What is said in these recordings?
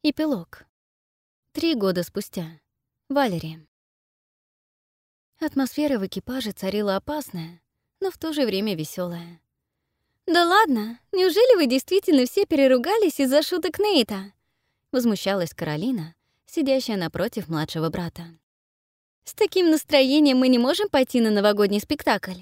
Эпилог. 3 года спустя. Валери. Атмосфера в экипаже царила опасная, но в то же время веселая. «Да ладно, неужели вы действительно все переругались из-за шуток Нейта?» — возмущалась Каролина, сидящая напротив младшего брата. «С таким настроением мы не можем пойти на новогодний спектакль».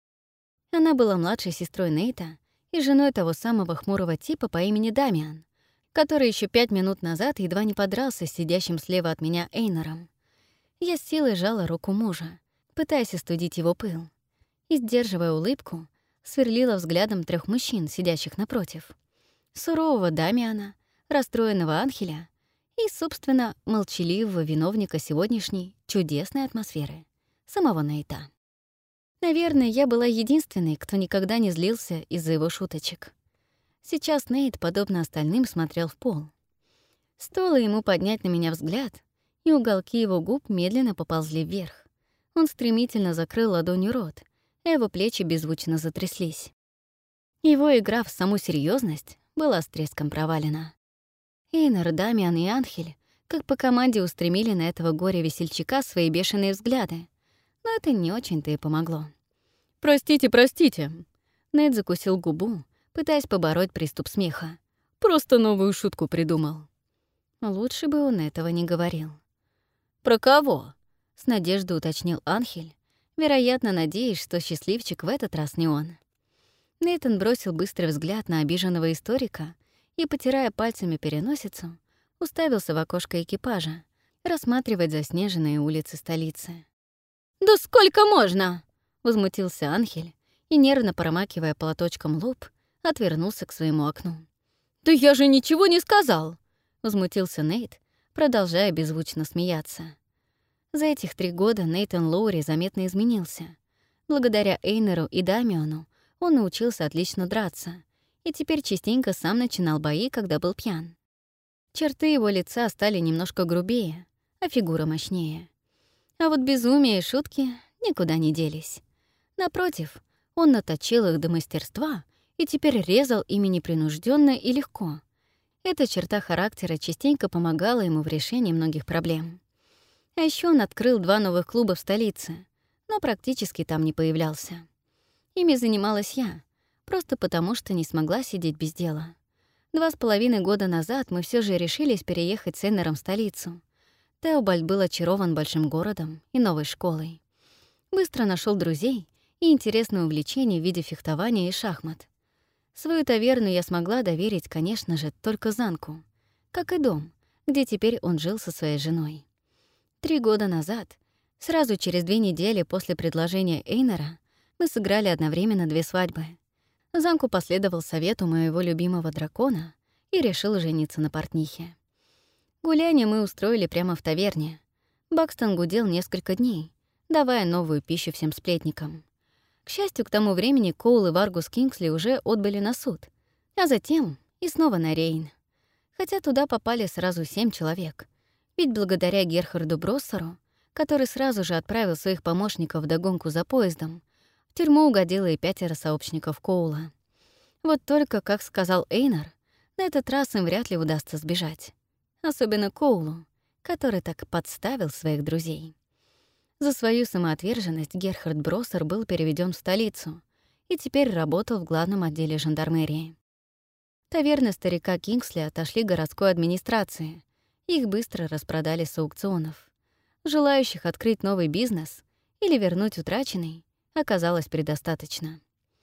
Она была младшей сестрой Нейта и женой того самого хмурого типа по имени Дамиан, который еще 5 минут назад едва не подрался с сидящим слева от меня Эйнором. Я с силой жала руку мужа, пытаясь остудить его пыл, и, сдерживая улыбку, сверлила взглядом 3 мужчин, сидящих напротив. Сурового Дамиана, расстроенного Анхеля и, собственно, молчаливого виновника сегодняшней чудесной атмосферы, самого Нейта. Наверное, я была единственной, кто никогда не злился из-за его шуточек. Сейчас Нейт, подобно остальным, смотрел в пол. Стоило ему поднять на меня взгляд, и уголки его губ медленно поползли вверх. Он стремительно закрыл ладонью рот, а его плечи беззвучно затряслись. Его игра в саму серьезность была с треском провалена. Эйнор, Дамиан и Анхель как по команде устремили на этого горя-весельчака свои бешеные взгляды, но это не очень-то и помогло. «Простите, простите!» Нейт закусил губу, пытаясь побороть приступ смеха. «Просто новую шутку придумал». Лучше бы он этого не говорил. «Про кого?» — с надеждой уточнил Анхель, вероятно, надеясь, что счастливчик в этот раз не он. Нейтан бросил быстрый взгляд на обиженного историка и, потирая пальцами переносицу, уставился в окошко экипажа, рассматривать заснеженные улицы столицы. «Да сколько можно?» — возмутился Анхель и, нервно промакивая платочком лоб, отвернулся к своему окну. «Да я же ничего не сказал!» — возмутился Нейт, продолжая беззвучно смеяться. За этих 3 года Нейтан Лоури заметно изменился. Благодаря Эйнеру и Дамиану он научился отлично драться и теперь частенько сам начинал бои, когда был пьян. Черты его лица стали немножко грубее, а фигура мощнее. А вот безумие и шутки никуда не делись. Напротив, он наточил их до мастерства и теперь резал ими непринужденно и легко. Эта черта характера частенько помогала ему в решении многих проблем. А еще он открыл 2 новых клуба в столице, но практически там не появлялся. Ими занималась я, просто потому что не смогла сидеть без дела. 2,5 года назад мы все же решились переехать с Эйнером в столицу. Теобальд был очарован большим городом и новой школой. Быстро нашел друзей и интересное увлечение в виде фехтования и шахмат. Свою таверну я смогла доверить, конечно же, только Занку, как и дом, где теперь он жил со своей женой. 3 года назад, сразу через 2 недели после предложения Эйнера, мы сыграли одновременно 2 свадьбы. Занку последовал совету моего любимого дракона и решил жениться на портнихе. Гуляние мы устроили прямо в таверне. Бакстон гудел несколько дней, давая новую пищу всем сплетникам. К счастью, к тому времени Коул и Варгус Кингсли уже отбыли на суд, а затем и снова на Рейн. Хотя туда попали сразу 7 человек, ведь благодаря Герхарду Броссеру, который сразу же отправил своих помощников вдогонку за поездом, в тюрьму угодило и 5 сообщников Коула. Вот только, как сказал Эйнар, на этот раз им вряд ли удастся сбежать. Особенно Коулу, который так подставил своих друзей. За свою самоотверженность Герхард Броссер был переведен в столицу и теперь работал в главном отделе жандармерии. Таверны старика Кингсли отошли городской администрации, их быстро распродали с аукционов. Желающих открыть новый бизнес или вернуть утраченный оказалось предостаточно.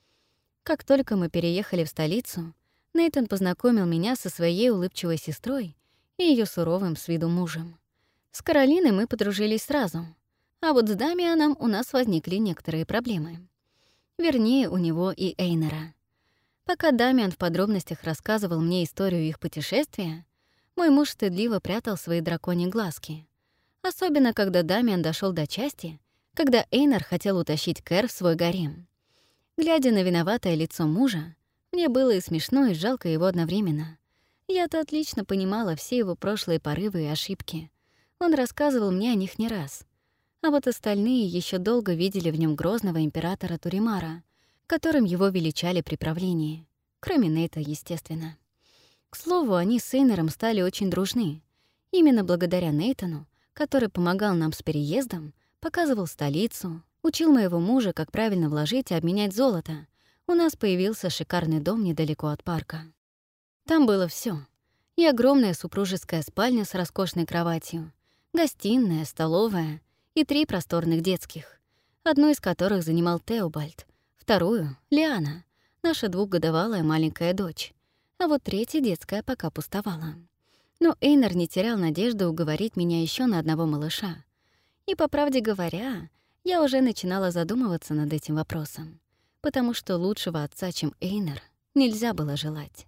Как только мы переехали в столицу, Нейтан познакомил меня со своей улыбчивой сестрой и ее суровым с виду мужем. С Каролиной мы подружились сразу, а вот с Дамианом у нас возникли некоторые проблемы. Вернее, у него и Эйнера. Пока Дамиан в подробностях рассказывал мне историю их путешествия, мой муж стыдливо прятал свои драконьи глазки. Особенно, когда Дамиан дошел до части, когда Эйнер хотел утащить Кэр в свой гарем. Глядя на виноватое лицо мужа, мне было и смешно, и жалко его одновременно. Я-то отлично понимала все его прошлые порывы и ошибки. Он рассказывал мне о них не раз. А вот остальные еще долго видели в нем грозного императора Туримара, которым его величали при правлении. Кроме Нейта, естественно. К слову, они с Эйнером стали очень дружны. Именно благодаря Нейтану, который помогал нам с переездом, показывал столицу, учил моего мужа, как правильно вложить и обменять золото, у нас появился шикарный дом недалеко от парка. Там было все: и огромная супружеская спальня с роскошной кроватью, гостиная, столовая и 3 просторных детских, одну из которых занимал Теобальд, вторую — Лиана, наша 2-годовалая маленькая дочь, а вот 3-я детская пока пустовала. Но Эйнер не терял надежды уговорить меня еще на одного малыша. И, по правде говоря, я уже начинала задумываться над этим вопросом, потому что лучшего отца, чем Эйнер, нельзя было желать.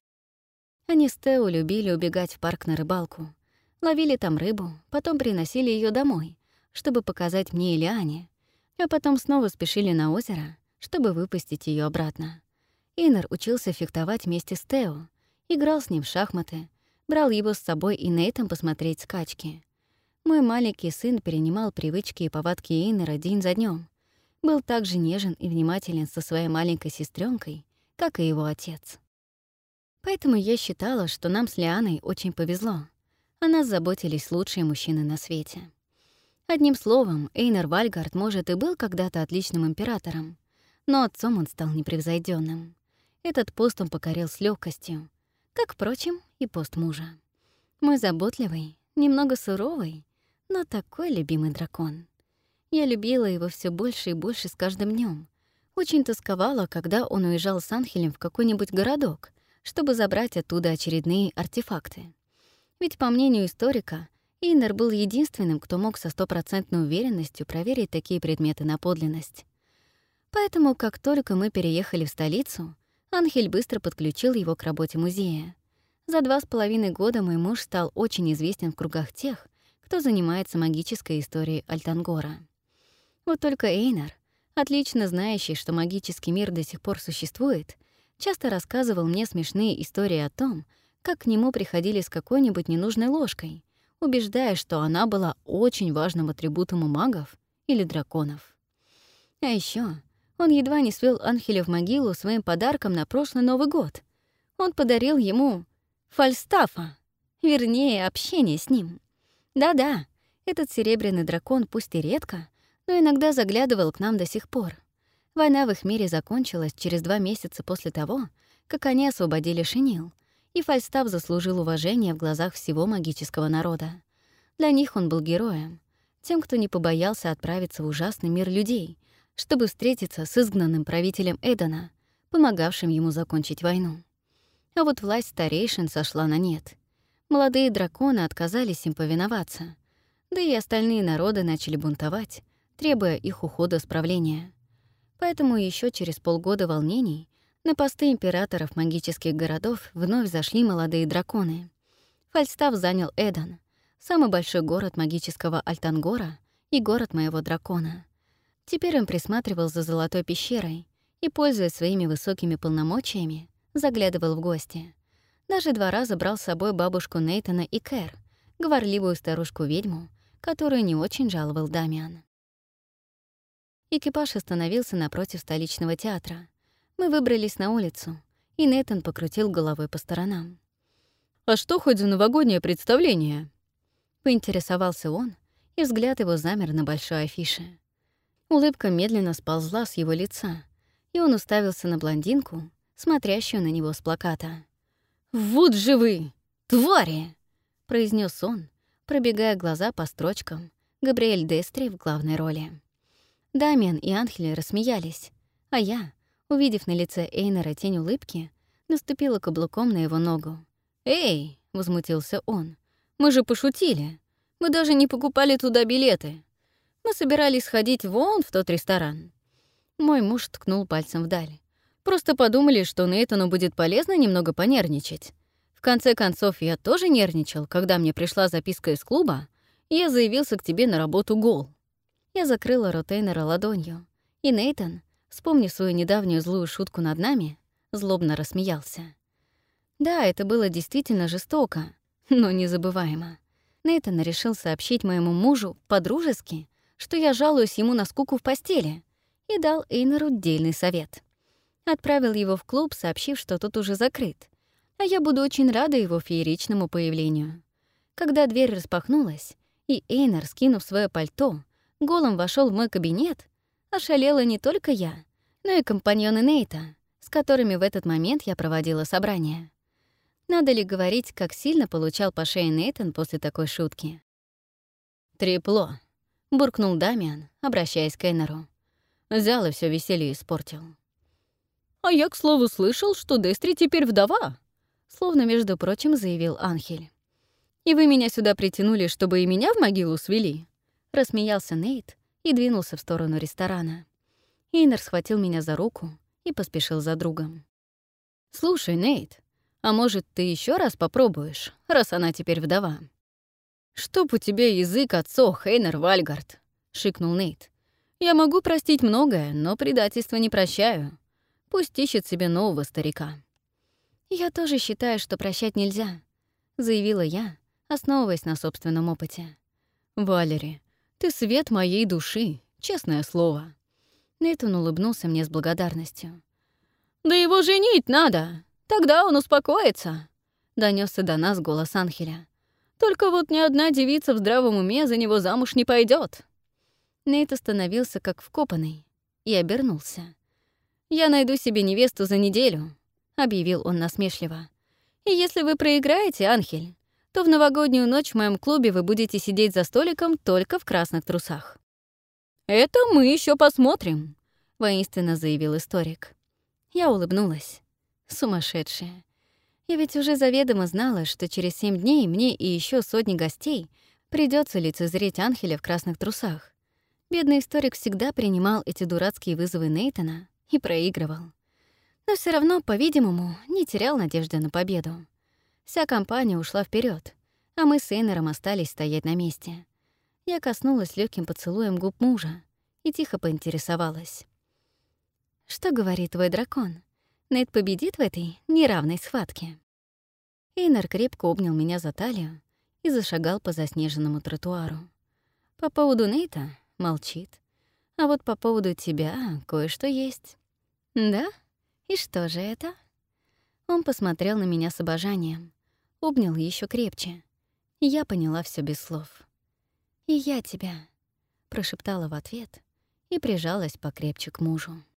Они с Тео любили убегать в парк на рыбалку, ловили там рыбу, потом приносили ее домой, чтобы показать мне и Лиане, а потом снова спешили на озеро, чтобы выпустить ее обратно. Эйнер учился фехтовать вместе с Тео, играл с ним в шахматы, брал его с собой и Нейтан посмотреть скачки. Мой маленький сын перенимал привычки и повадки Эйнера день за днем, был так же нежен и внимателен со своей маленькой сестренкой, как и его отец. Поэтому я считала, что нам с Лианой очень повезло. О нас заботились лучшие мужчины на свете. Одним словом, Эйнер Вальгард, может, и был когда-то отличным императором, но отцом он стал непревзойденным. Этот пост он покорил с легкостью, как, впрочем, и пост мужа. Мой заботливый, немного суровый, но такой любимый дракон. Я любила его все больше и больше с каждым днем. Очень тосковала, когда он уезжал с Анхелем в какой-нибудь городок, чтобы забрать оттуда очередные артефакты. Ведь, по мнению историка, Эйнер был единственным, кто мог со 100% уверенностью проверить такие предметы на подлинность. Поэтому, как только мы переехали в столицу, Анхель быстро подключил его к работе музея. За 2,5 года мой муж стал очень известен в кругах тех, кто занимается магической историей Альтангора. Вот только Эйнер, отлично знающий, что магический мир до сих пор существует, часто рассказывал мне смешные истории о том, как к нему приходили с какой-нибудь ненужной ложкой, убеждая, что она была очень важным атрибутом у магов или драконов. А еще он едва не свел Анхеля в могилу своим подарком на прошлый Новый год. Он подарил ему Фальстафа, вернее, общение с ним. Да-да, этот серебряный дракон пусть и редко, но иногда заглядывал к нам до сих пор. Война в их мире закончилась через 2 месяца после того, как они освободили Шинил, и Фальстаф заслужил уважение в глазах всего магического народа. Для них он был героем, тем, кто не побоялся отправиться в ужасный мир людей, чтобы встретиться с изгнанным правителем Эдена, помогавшим ему закончить войну. А вот власть старейшин сошла на нет. Молодые драконы отказались им повиноваться, да и остальные народы начали бунтовать, требуя их ухода с правления. Поэтому еще через полгода волнений на посты императоров магических городов вновь зашли молодые драконы. Фальстаф занял Эден, самый большой город магического Альтангора и город моего дракона. Теперь он присматривал за Золотой пещерой и, пользуясь своими высокими полномочиями, заглядывал в гости. Даже 2 раза брал с собой бабушку Нейтана и Кэр, говорливую старушку-ведьму, которую не очень жаловал Дамиан. Экипаж остановился напротив столичного театра. Мы выбрались на улицу, и Нейтан покрутил головой по сторонам. «А что хоть за новогоднее представление?» Поинтересовался он, и взгляд его замер на большой афише. Улыбка медленно сползла с его лица, и он уставился на блондинку, смотрящую на него с плаката. «Вот же вы, твари!» — произнес он, пробегая глаза по строчкам Габриэль Дестри в главной роли. Дамиан и Анхель рассмеялись, а я, увидев на лице Эйнера тень улыбки, наступила каблуком на его ногу. «Эй!» — возмутился он. «Мы же пошутили. Мы даже не покупали туда билеты. Мы собирались сходить вон в тот ресторан». Мой муж ткнул пальцем вдаль. «Просто подумали, что Нейтану будет полезно немного понервничать. В конце концов, я тоже нервничал, когда мне пришла записка из клуба, и я заявился к тебе на работу гол». Я закрыла рот Эйнера ладонью, и Нейтан, вспомнив свою недавнюю злую шутку над нами, злобно рассмеялся. Да, это было действительно жестоко, но незабываемо. Нейтан решил сообщить моему мужу по-дружески, что я жалуюсь ему на скуку в постели, и дал Эйнеру дельный совет. Отправил его в клуб, сообщив, что тот уже закрыт. А я буду очень рада его фееричному появлению. Когда дверь распахнулась, и Эйнар, скинув свое пальто, голым вошел в мой кабинет, ошалела не только я, но и компаньоны Нейта, с которыми в этот момент я проводила собрание. Надо ли говорить, как сильно получал по шее Нейтан после такой шутки? «Трепло», — буркнул Дамиан, обращаясь к Эйнару. Взял и все веселье испортил. «А я, к слову, слышал, что Дестри теперь вдова», — словно, между прочим, заявил Анхель. «И вы меня сюда притянули, чтобы и меня в могилу свели?» — рассмеялся Нейт и двинулся в сторону ресторана. Эйнар схватил меня за руку и поспешил за другом. «Слушай, Нейт, а может, ты еще раз попробуешь, раз она теперь вдова?» «Чтоб у тебя язык отсох, Эйнар Вальгард», — шикнул Нейт. «Я могу простить многое, но предательство не прощаю. Пусть ищет себе нового старика». «Я тоже считаю, что прощать нельзя», — заявила я, основываясь на собственном опыте. «Валери, ты свет моей души, честное слово». Нейтан улыбнулся мне с благодарностью. «Да его женить надо, тогда он успокоится», — донёсся до нас голос Анхеля. «Только вот ни одна девица в здравом уме за него замуж не пойдет. Нейт остановился как вкопанный и обернулся. «Я найду себе невесту за неделю», — объявил он насмешливо. «И если вы проиграете, Анхель, то в новогоднюю ночь в моем клубе вы будете сидеть за столиком только в красных трусах». «Это мы еще посмотрим», — воинственно заявил историк. Я улыбнулась. Сумасшедшая. Я ведь уже заведомо знала, что через 7 дней мне и еще сотни гостей придется лицезреть Анхеля в красных трусах. Бедный историк всегда принимал эти дурацкие вызовы Нейтана и проигрывал. Но все равно, по-видимому, не терял надежды на победу. Вся компания ушла вперед, а мы с Эйнером остались стоять на месте. Я коснулась легким поцелуем губ мужа и тихо поинтересовалась. «Что говорит твой дракон? Нейт победит в этой неравной схватке?» Эйнер крепко обнял меня за талию и зашагал по заснеженному тротуару. По поводу Нейта молчит. А вот по поводу тебя кое-что есть. «Да? И что же это?» Он посмотрел на меня с обожанием, обнял еще крепче. Я поняла все без слов. «И я тебя», — прошептала в ответ и прижалась покрепче к мужу.